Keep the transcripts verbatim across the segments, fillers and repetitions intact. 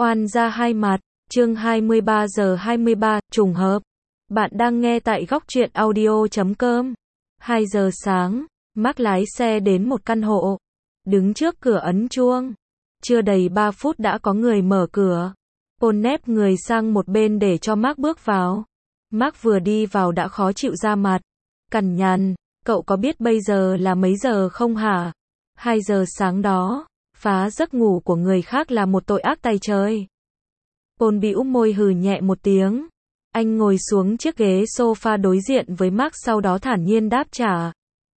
Oan gia hai mặt, chương hai mươi ba giờ hai mươi ba, trùng hợp. Bạn đang nghe tại góc truyện audio chấm com. hai giờ sáng, Mark lái xe đến một căn hộ. Đứng trước cửa ấn chuông. Chưa đầy ba phút đã có người mở cửa. Paul nép người sang một bên để cho Mark bước vào. Mark vừa đi vào đã khó chịu ra mặt. Cằn nhằn, cậu có biết bây giờ là mấy giờ không hả? hai giờ sáng đó. Phá giấc ngủ của người khác là một tội ác tày trời. Paul bĩu môi hừ nhẹ một tiếng. Anh ngồi xuống chiếc ghế sofa đối diện với Mark, sau đó thản nhiên đáp trả.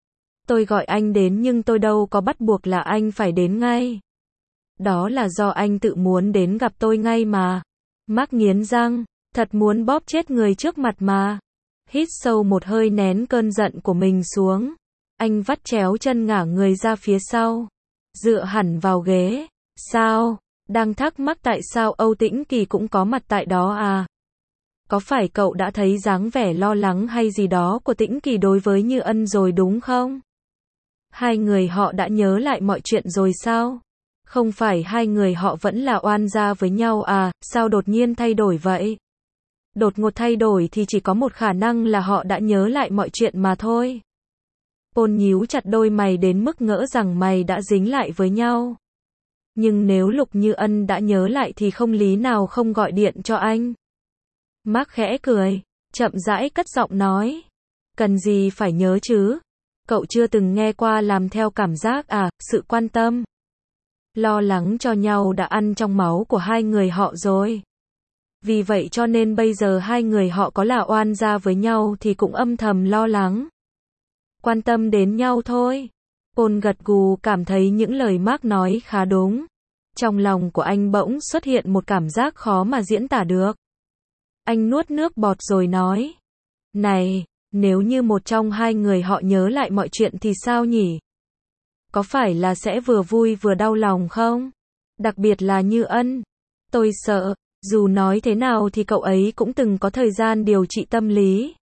Tôi gọi anh đến nhưng tôi đâu có bắt buộc là anh phải đến ngay. Đó là do anh tự muốn đến gặp tôi ngay mà. Mark nghiến răng, thật muốn bóp chết người trước mặt mà. Hít sâu một hơi nén cơn giận của mình xuống. Anh vắt chéo chân ngả người ra phía sau. Dựa hẳn vào ghế. Sao? Đang thắc mắc tại sao Âu Tĩnh Kỳ cũng có mặt tại đó à? Có phải cậu đã thấy dáng vẻ lo lắng hay gì đó của Tĩnh Kỳ đối với Như Ân rồi đúng không? Hai người họ đã nhớ lại mọi chuyện rồi sao? Không phải hai người họ vẫn là oan gia với nhau à, sao đột nhiên thay đổi vậy? Đột ngột thay đổi thì chỉ có một khả năng là họ đã nhớ lại mọi chuyện mà thôi. Paul nhíu chặt đôi mày đến mức ngỡ rằng mày đã dính lại với nhau. Nhưng nếu Lục Như Ân đã nhớ lại thì không lý nào không gọi điện cho anh. Mark khẽ cười, chậm rãi cất giọng nói. Cần gì phải nhớ chứ? Cậu chưa từng nghe qua làm theo cảm giác à, sự quan tâm. Lo lắng cho nhau đã ăn trong máu của hai người họ rồi. Vì vậy cho nên bây giờ hai người họ có là oan gia với nhau thì cũng âm thầm lo lắng. Quan tâm đến nhau thôi. Paul gật gù, cảm thấy những lời Mark nói khá đúng. Trong lòng của anh bỗng xuất hiện một cảm giác khó mà diễn tả được. Anh nuốt nước bọt rồi nói. Này, nếu như một trong hai người họ nhớ lại mọi chuyện thì sao nhỉ? Có phải là sẽ vừa vui vừa đau lòng không? Đặc biệt là Như Ân. Tôi sợ, dù nói thế nào thì cậu ấy cũng từng có thời gian điều trị tâm lý.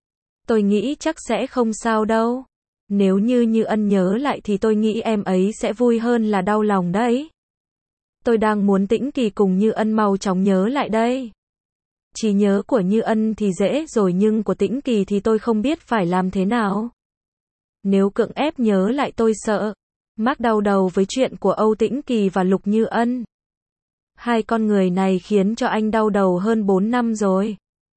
Tôi nghĩ chắc sẽ không sao đâu. Nếu như Như Ân nhớ lại thì tôi nghĩ em ấy sẽ vui hơn là đau lòng đấy. Tôi đang muốn Tĩnh Kỳ cùng Như Ân mau chóng nhớ lại đây. Trí nhớ của Như Ân thì dễ rồi nhưng của Tĩnh Kỳ thì tôi không biết phải làm thế nào. Nếu cưỡng ép nhớ lại tôi sợ. Mark đau đầu với chuyện của Âu Tĩnh Kỳ và Lục Như Ân. Hai con người này khiến cho anh đau đầu hơn bốn năm rồi.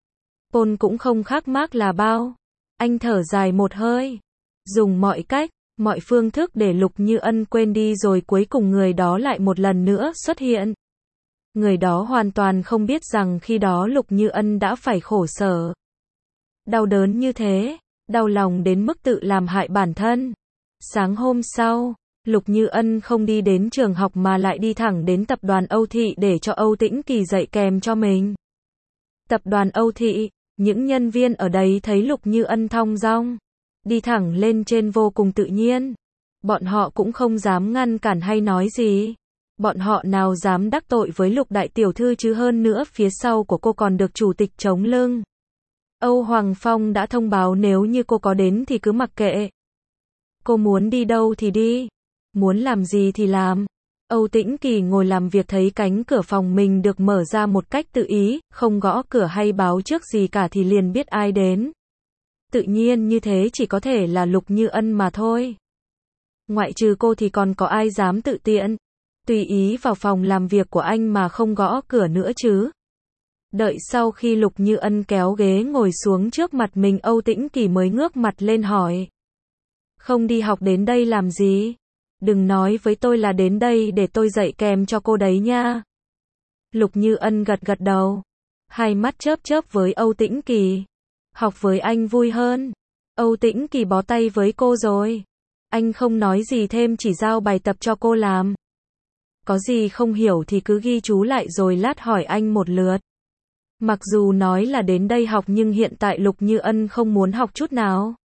Paul cũng không khác Mark là bao. Anh thở dài một hơi. Dùng mọi cách, mọi phương thức để Lục Như Ân quên đi rồi cuối cùng người đó lại một lần nữa xuất hiện. Người đó hoàn toàn không biết rằng khi đó Lục Như Ân đã phải khổ sở. Đau đớn như thế, đau lòng đến mức tự làm hại bản thân. Sáng hôm sau, Lục Như Ân không đi đến trường học mà lại đi thẳng đến tập đoàn Âu Thị để cho Âu Tĩnh Kỳ dạy kèm cho mình. Tập đoàn Âu Thị, những nhân viên ở đây thấy Lục Như Ân thong dong, đi thẳng lên trên vô cùng tự nhiên. Bọn họ cũng không dám ngăn cản hay nói gì. Bọn họ nào dám đắc tội với Lục đại tiểu thư chứ, hơn nữa phía sau của cô còn được chủ tịch chống lưng. Âu Hoàng Phong đã thông báo nếu như cô có đến thì cứ mặc kệ. Cô muốn đi đâu thì đi, muốn làm gì thì làm. Âu Tĩnh Kỳ ngồi làm việc thấy cánh cửa phòng mình được mở ra một cách tự ý, không gõ cửa hay báo trước gì cả thì liền biết ai đến. Tự nhiên như thế chỉ có thể là Lục Như Ân mà thôi. Ngoại trừ cô thì còn có ai dám tự tiện, tùy ý vào phòng làm việc của anh mà không gõ cửa nữa chứ. Đợi sau khi Lục Như Ân kéo ghế ngồi xuống trước mặt mình, Âu Tĩnh Kỳ mới ngước mặt lên hỏi. Không đi học đến đây làm gì? Đừng nói với tôi là đến đây để tôi dạy kèm cho cô đấy nha. Lục Như Ân gật gật đầu. Hai mắt chớp chớp với Âu Tĩnh Kỳ. Học với anh vui hơn. Âu Tĩnh Kỳ bó tay với cô rồi. Anh không nói gì thêm, chỉ giao bài tập cho cô làm. Có gì không hiểu thì cứ ghi chú lại rồi lát hỏi anh một lượt. Mặc dù nói là đến đây học nhưng hiện tại Lục Như Ân không muốn học chút nào.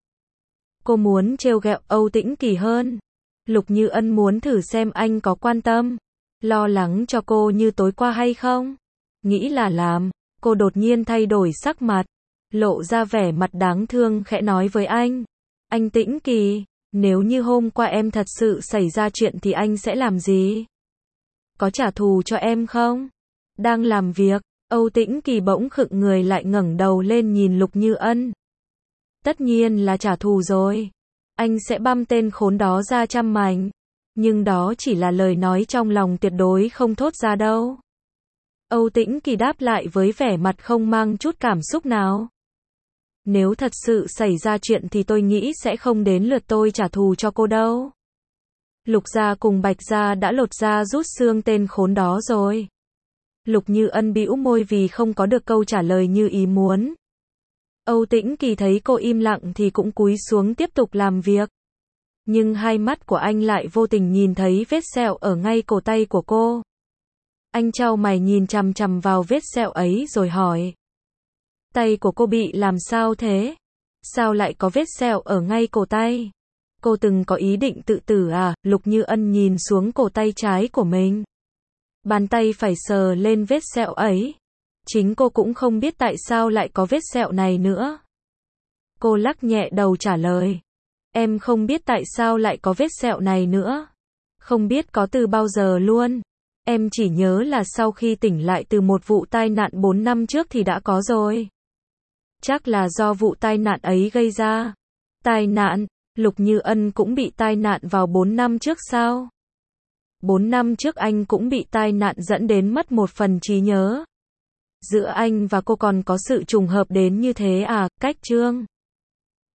Cô muốn trêu ghẹo Âu Tĩnh Kỳ hơn. Lục Như Ân muốn thử xem anh có quan tâm, lo lắng cho cô như tối qua hay không. Nghĩ là làm, cô đột nhiên thay đổi sắc mặt, lộ ra vẻ mặt đáng thương, khẽ nói với anh. Anh Tĩnh Kỳ, nếu như hôm qua em thật sự xảy ra chuyện thì anh sẽ làm gì? Có trả thù cho em không? Đang làm việc, Âu Tĩnh Kỳ bỗng khựng người lại ngẩng đầu lên nhìn Lục Như Ân. Tất nhiên là trả thù rồi. Anh sẽ băm tên khốn đó ra trăm mảnh. Nhưng đó chỉ là lời nói trong lòng, tuyệt đối không thốt ra đâu. Âu Tĩnh Kỳ đáp lại với vẻ mặt không mang chút cảm xúc nào. Nếu thật sự xảy ra chuyện thì tôi nghĩ sẽ không đến lượt tôi trả thù cho cô đâu. Lục gia cùng Bạch gia đã lột da rút xương tên khốn đó rồi. Lục Như Ân bĩu môi vì không có được câu trả lời như ý muốn. Âu Tĩnh Kỳ thấy cô im lặng thì cũng cúi xuống tiếp tục làm việc. Nhưng hai mắt của anh lại vô tình nhìn thấy vết sẹo ở ngay cổ tay của cô. Anh chau mày nhìn chằm chằm vào vết sẹo ấy rồi hỏi. Tay của cô bị làm sao thế? Sao lại có vết sẹo ở ngay cổ tay? Cô từng có ý định tự tử à? Lục Như Ân nhìn xuống cổ tay trái của mình. Bàn tay phải sờ lên vết sẹo ấy. Chính cô cũng không biết tại sao lại có vết sẹo này nữa. Cô lắc nhẹ đầu trả lời. Em không biết tại sao lại có vết sẹo này nữa. Không biết có từ bao giờ luôn. Em chỉ nhớ là sau khi tỉnh lại từ một vụ tai nạn bốn năm trước thì đã có rồi. Chắc là do vụ tai nạn ấy gây ra. Tai nạn? Lục Như Ân cũng bị tai nạn vào bốn năm trước sao? bốn năm trước anh cũng bị tai nạn dẫn đến mất một phần trí nhớ. Giữa anh và cô còn có sự trùng hợp đến như thế à? Cách chương